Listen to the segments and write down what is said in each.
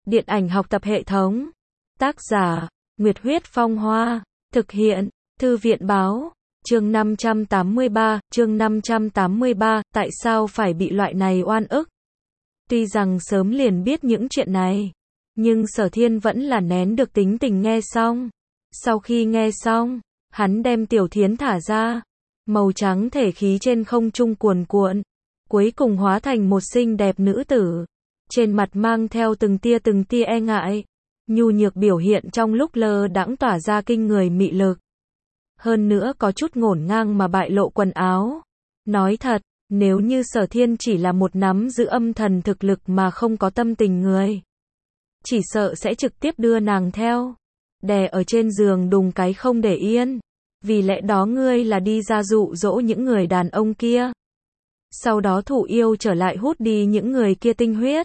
Điện ảnh học tập hệ thống. Tác giả, Nguyệt Huyết Phong Hoa. Thực hiện, Thư viện Báo. Chương 583, tại sao phải bị loại này oan ức? Tuy rằng sớm liền biết những chuyện này, nhưng Sở Thiên vẫn là nén được tính tình nghe xong. Sau khi nghe xong, hắn đem Tiểu Thiến thả ra. Màu trắng thể khí trên không trung cuồn cuộn, cuối cùng hóa thành một xinh đẹp nữ tử. Trên mặt mang theo từng tia e ngại, nhu nhược biểu hiện trong lúc lơ đãng tỏa ra kinh người mị lực. Hơn nữa có chút ngổn ngang mà bại lộ quần áo. Nói thật, nếu như Sở Thiên chỉ là một nắm giữ âm thần thực lực mà không có tâm tình người, chỉ sợ sẽ trực tiếp đưa nàng theo, đè ở trên giường đùng cái không để yên. Vì lẽ đó ngươi là đi ra dụ dỗ những người đàn ông kia, sau đó thụ yêu trở lại hút đi những người kia tinh huyết.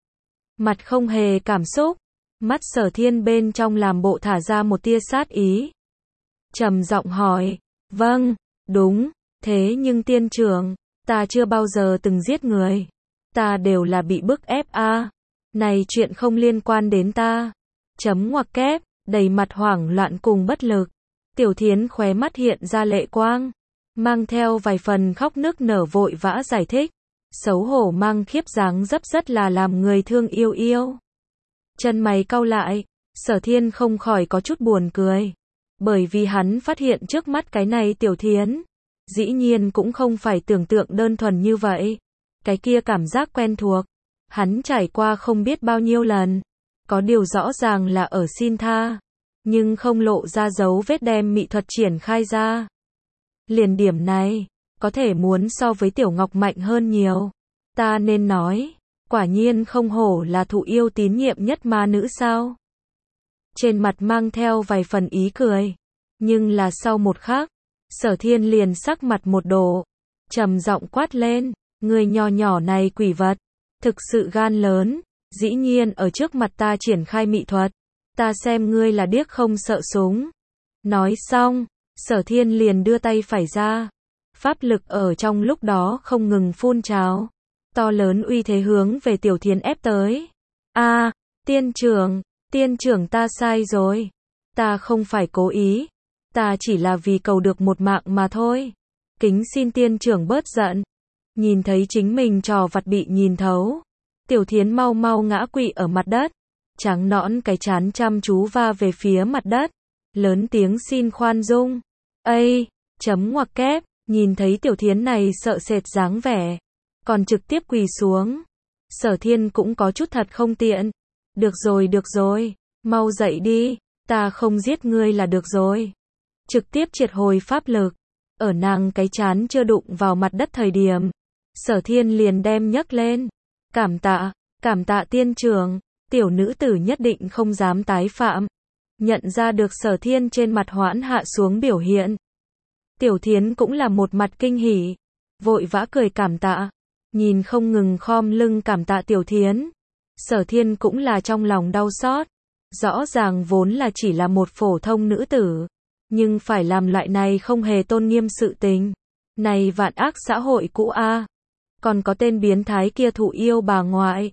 Mặt không hề cảm xúc, mắt Sở Thiên bên trong làm bộ thả ra một tia sát ý. Trầm giọng hỏi, vâng, đúng, thế nhưng tiên trưởng, ta chưa bao giờ từng giết người. Ta đều là bị bức ép a. Này chuyện không liên quan đến ta. Chấm ngoặc kép, đầy mặt hoảng loạn cùng bất lực. Tiểu Thiến khóe mắt hiện ra lệ quang, mang theo vài phần khóc nức nở vội vã giải thích. Xấu hổ mang khiếp dáng dấp rất là làm người thương yêu. Chân mày cau lại, Sở Thiên không khỏi có chút buồn cười. Bởi vì hắn phát hiện trước mắt cái này Tiểu Thiến, dĩ nhiên cũng không phải tưởng tượng đơn thuần như vậy. Cái kia cảm giác quen thuộc, hắn trải qua không biết bao nhiêu lần. Có điều rõ ràng là ở xin tha, nhưng không lộ ra dấu vết đem mị thuật triển khai ra. Liền điểm này, có thể muốn so với Tiểu Ngọc mạnh hơn nhiều. Ta nên nói, quả nhiên không hổ là thụ yêu tín nhiệm nhất ma nữ sao. Trên mặt mang theo vài phần ý cười, nhưng là sau một khắc, Sở Thiên liền sắc mặt một đổ, trầm giọng quát lên, người nho nhỏ này quỷ vật, thực sự gan lớn, dĩ nhiên ở trước mặt ta triển khai mị thuật, ta xem ngươi là điếc không sợ súng. Nói xong, Sở Thiên liền đưa tay phải ra, pháp lực ở trong lúc đó không ngừng phun trào, to lớn uy thế hướng về Tiểu Thiến ép tới. A, tiên trưởng ta sai rồi, ta không phải cố ý, ta chỉ là vì cầu được một mạng mà thôi. Kính xin tiên trưởng bớt giận. Nhìn thấy chính mình trò vặt bị nhìn thấu, Tiểu Thiến mau ngã quỵ ở mặt đất, trắng nõn cái trán chăm chú va về phía mặt đất, lớn tiếng xin khoan dung. Ây, chấm ngoặc kép, nhìn thấy Tiểu Thiến này sợ sệt dáng vẻ, còn trực tiếp quỳ xuống. Sở Thiên cũng có chút thật không tiện. Được rồi, mau dậy đi, ta không giết ngươi là được rồi. Trực tiếp triệt hồi pháp lực, ở nàng cái trán chưa đụng vào mặt đất thời điểm, Sở Thiên liền đem nhấc lên. Cảm tạ tiên trưởng, tiểu nữ tử nhất định không dám tái phạm. Nhận ra được Sở Thiên trên mặt hoãn hạ xuống biểu hiện, Tiểu Thiến cũng là một mặt kinh hỉ, vội vã cười cảm tạ. Nhìn không ngừng khom lưng cảm tạ Tiểu Thiến, Sở Thiên cũng là trong lòng đau xót. Rõ ràng vốn là chỉ là một phổ thông nữ tử, nhưng phải làm loại này không hề tôn nghiêm sự tình. Này vạn ác xã hội cũ a. Còn có tên biến thái kia thụ yêu bà ngoại.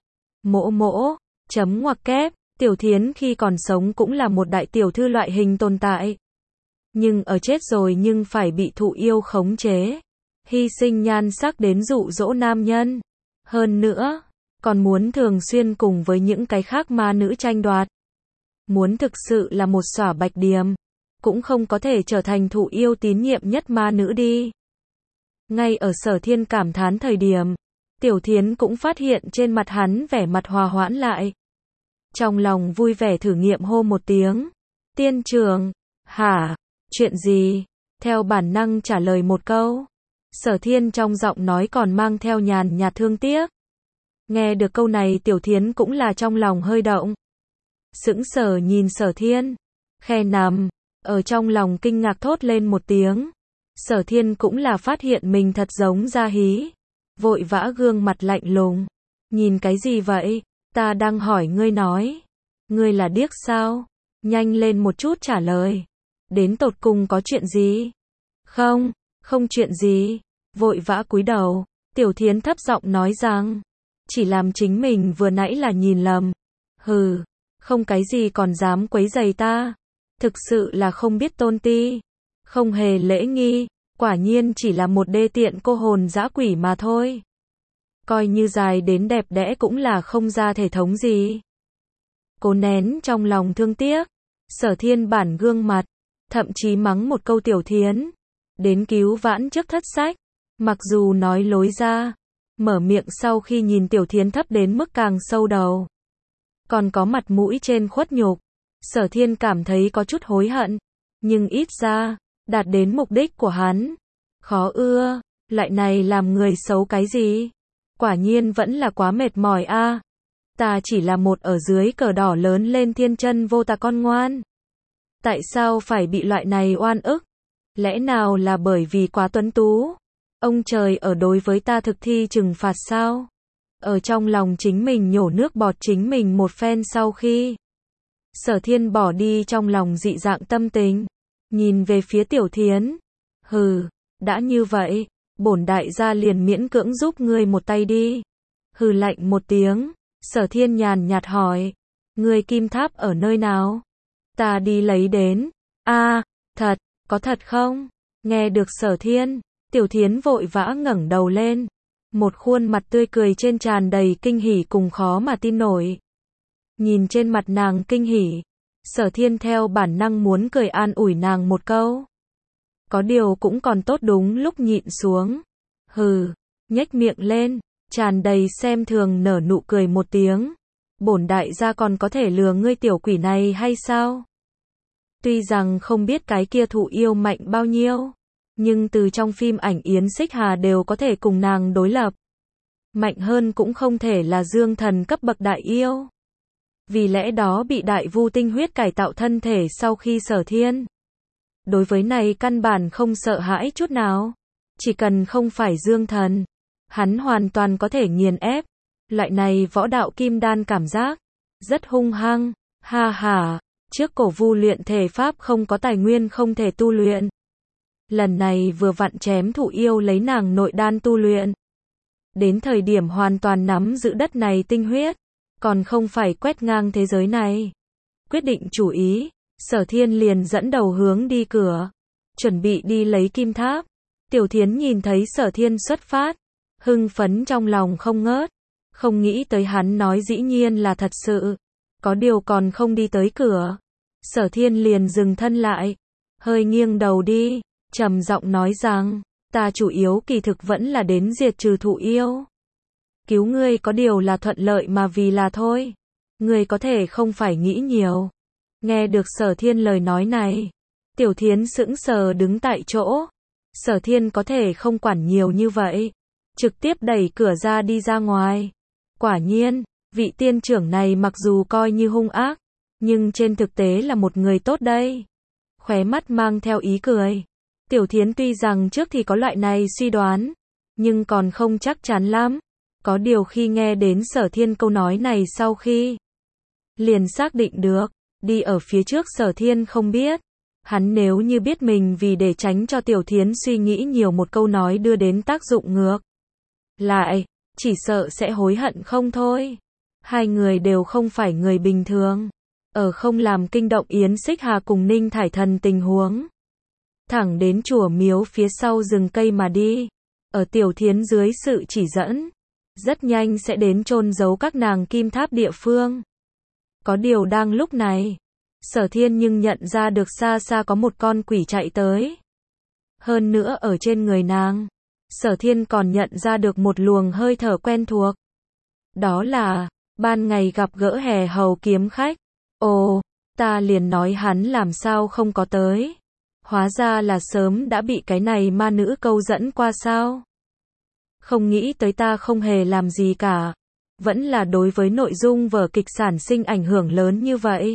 Chấm ngoặc kép, Tiểu Thiến khi còn sống cũng là một đại tiểu thư loại hình tồn tại. Nhưng ở chết rồi nhưng phải bị thụ yêu khống chế, hy sinh nhan sắc đến dụ dỗ nam nhân. Hơn nữa, còn muốn thường xuyên cùng với những cái khác ma nữ tranh đoạt. Muốn thực sự là một xõa bạch điềm, cũng không có thể trở thành thụ yêu tín nhiệm nhất ma nữ đi. Ngay ở Sở Thiên cảm thán thời điểm, Tiểu Thiến cũng phát hiện trên mặt hắn vẻ mặt hòa hoãn lại. Trong lòng vui vẻ thử nghiệm hô một tiếng. Tiên trưởng, hả, chuyện gì? Theo bản năng trả lời một câu. Sở Thiên trong giọng nói còn mang theo nhàn nhạt thương tiếc. Nghe được câu này Tiểu Thiến cũng là trong lòng hơi động. Sững sờ nhìn Sở Thiên, khe nằm, ở trong lòng kinh ngạc thốt lên một tiếng. Sở Thiên cũng là phát hiện mình thật giống ra hí, vội vã gương mặt lạnh lùng. Nhìn cái gì vậy? Ta đang hỏi ngươi nói. Ngươi là điếc sao? Nhanh lên một chút trả lời. Đến tột cùng có chuyện gì? Không chuyện gì. Vội vã cúi đầu, Tiểu Thiến thấp giọng nói rằng, chỉ làm chính mình vừa nãy là nhìn lầm. Hừ, không cái gì còn dám quấy rầy ta. Thực sự là không biết tôn ti. Không hề lễ nghi, quả nhiên chỉ là một đê tiện cô hồn dã quỷ mà thôi. Coi như dài đến đẹp đẽ cũng là không ra thể thống gì. Cố nén trong lòng thương tiếc, Sở Thiên bản gương mặt, thậm chí mắng một câu Tiểu Thiến, đến cứu vãn trước thất sách. Mặc dù nói lối ra, mở miệng sau khi nhìn Tiểu Thiến thấp đến mức càng sâu đầu, còn có mặt mũi trên khuất nhục, Sở Thiên cảm thấy có chút hối hận, nhưng ít ra, đạt đến mục đích của hắn. Khó ưa, lại này làm người xấu cái gì? Quả nhiên vẫn là quá mệt mỏi a. Ta chỉ là một ở dưới cờ đỏ lớn lên thiên chân vô tà con ngoan. Tại sao phải bị loại này oan ức? Lẽ nào là bởi vì quá tuấn tú? Ông trời ở đối với ta thực thi trừng phạt sao? Ở trong lòng chính mình nhổ nước bọt chính mình một phen sau khi Sở Thiên bỏ đi trong lòng dị dạng tâm tình, nhìn về phía Tiểu Thiến. Hừ, đã như vậy, bổn đại gia liền miễn cưỡng giúp ngươi một tay đi. Hừ lạnh một tiếng, Sở Thiên nhàn nhạt hỏi, ngươi kim tháp ở nơi nào? Ta đi lấy đến. A, thật, có thật không? Nghe được Sở Thiên, Tiểu Thiến vội vã ngẩng đầu lên, một khuôn mặt tươi cười trên tràn đầy kinh hỉ cùng khó mà tin nổi. Nhìn trên mặt nàng kinh hỉ, Sở Thiên theo bản năng muốn cười an ủi nàng một câu. Có điều cũng còn tốt đúng lúc nhịn xuống. Hừ, nhếch miệng lên, tràn đầy xem thường nở nụ cười một tiếng. Bổn đại gia còn có thể lừa ngươi tiểu quỷ này hay sao? Tuy rằng không biết cái kia thụ yêu mạnh bao nhiêu, nhưng từ trong phim ảnh Yến Xích Hà đều có thể cùng nàng đối lập. Mạnh hơn cũng không thể là dương thần cấp bậc đại yêu. Vì lẽ đó bị đại vu tinh huyết cải tạo thân thể sau khi Sở Thiên. Đối với này căn bản không sợ hãi chút nào. Chỉ cần không phải dương thần, hắn hoàn toàn có thể nghiền ép. Loại này võ đạo kim đan cảm giác rất hung hăng. Ha ha, trước cổ vu luyện thể pháp không có tài nguyên không thể tu luyện. Lần này vừa vặn chém thụ yêu lấy nàng nội đan tu luyện. Đến thời điểm hoàn toàn nắm giữ đất này tinh huyết, còn không phải quét ngang thế giới này. Quyết định chủ ý, Sở Thiên liền dẫn đầu hướng đi cửa, chuẩn bị đi lấy kim tháp. Tiểu Thiến nhìn thấy Sở Thiên xuất phát, hưng phấn trong lòng không ngớt, không nghĩ tới hắn nói dĩ nhiên là thật sự. Có điều còn không đi tới cửa, Sở Thiên liền dừng thân lại, hơi nghiêng đầu đi, trầm giọng nói rằng, ta chủ yếu kỳ thực vẫn là đến diệt trừ thụ yêu. Cứu ngươi có điều là thuận lợi mà vì là thôi. Ngươi có thể không phải nghĩ nhiều. Nghe được Sở Thiên lời nói này, Tiểu Thiến sững sờ đứng tại chỗ. Sở Thiên có thể không quản nhiều như vậy, trực tiếp đẩy cửa ra đi ra ngoài. Quả nhiên, vị tiên trưởng này mặc dù coi như hung ác, nhưng trên thực tế là một người tốt đây. Khóe mắt mang theo ý cười. Tiểu Thiến tuy rằng trước thì có loại này suy đoán, nhưng còn không chắc chắn lắm. Có điều khi nghe đến Sở Thiên câu nói này sau khi liền xác định được, đi ở phía trước Sở Thiên không biết. Hắn nếu như biết mình vì để tránh cho Tiểu Thiến suy nghĩ nhiều một câu nói đưa đến tác dụng ngược lại, chỉ sợ sẽ hối hận không thôi. Hai người đều không phải người bình thường. Ở không làm kinh động Yến Xích Hà cùng Ninh Thải Thần tình huống. Thẳng đến chùa miếu phía sau rừng cây mà đi. Ở Tiểu Thiến dưới sự chỉ dẫn, rất nhanh sẽ đến chôn giấu các nàng kim tháp địa phương. Có điều đang lúc này, Sở Thiên nhưng nhận ra được xa xa có một con quỷ chạy tới. Hơn nữa ở trên người nàng, Sở Thiên còn nhận ra được một luồng hơi thở quen thuộc. Đó là, ban ngày gặp gỡ Hè Hầu kiếm khách. Ồ, ta liền nói hắn làm sao không có tới. Hóa ra là sớm đã bị cái này ma nữ câu dẫn qua sao. Không nghĩ tới ta không hề làm gì cả. Vẫn là đối với nội dung vở kịch sản sinh ảnh hưởng lớn như vậy.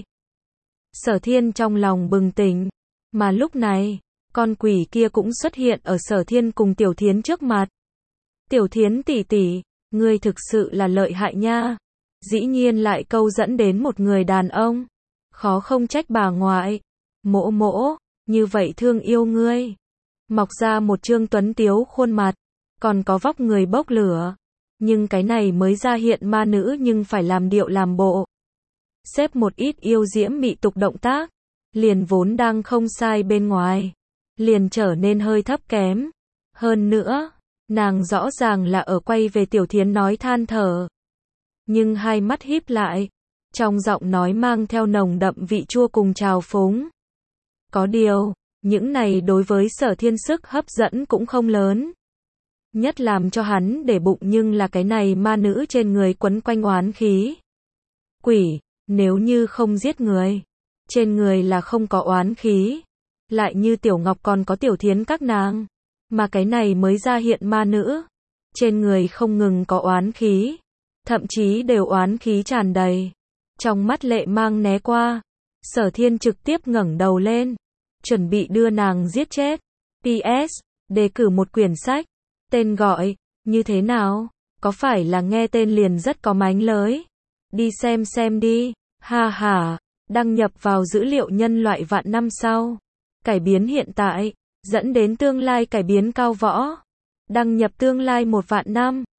Sở Thiên trong lòng bừng tỉnh. Mà lúc này, con quỷ kia cũng xuất hiện ở Sở Thiên cùng Tiểu Thiến trước mặt. Tiểu Thiến tỷ tỷ, ngươi thực sự là lợi hại nha. Dĩ nhiên lại câu dẫn đến một người đàn ông. Khó không trách bà ngoại. Mỗ mỗ, như vậy thương yêu ngươi. Mọc ra một trương tuấn tiếu khuôn mặt, còn có vóc người bốc lửa. Nhưng cái này mới ra hiện ma nữ nhưng phải làm điệu làm bộ. xếp một ít yêu diễm mị tục động tác, liền vốn đang không sai bên ngoài, liền trở nên hơi thấp kém. Hơn nữa, nàng rõ ràng là ở quay về Tiểu Thiến nói than thở. Nhưng hai mắt híp lại, trong giọng nói mang theo nồng đậm vị chua cùng trào phúng. Có điều, những này đối với Sở Thiên sức hấp dẫn cũng không lớn. Nhất làm cho hắn để bụng nhưng là cái này ma nữ trên người quấn quanh oán khí. Quỷ, nếu như không giết người, trên người là không có oán khí, lại như Tiểu Ngọc còn có Tiểu Thiến các nàng, mà cái này mới ra hiện ma nữ, trên người không ngừng có oán khí, thậm chí đều oán khí tràn đầy. Trong mắt lệ mang né qua, Sở Thiên trực tiếp ngẩng đầu lên, chuẩn bị đưa nàng giết chết. PS, đề cử một quyển sách, tên gọi, như thế nào? Có phải là nghe tên liền rất có mánh lới? Đi xem đi, ha ha, đăng nhập vào dữ liệu nhân loại vạn năm sau. Cải biến hiện tại, dẫn đến tương lai cải biến cao võ. Đăng nhập tương lai 1 vạn năm.